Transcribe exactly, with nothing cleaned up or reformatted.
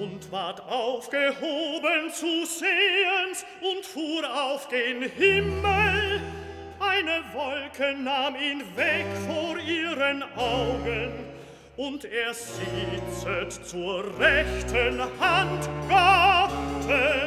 und ward aufgehoben zu sehens und fuhr auf gen Himmel. Eine Wolke nahm ihn weg vor ihren Augen, und er sitzet zur rechten Hand Gottes.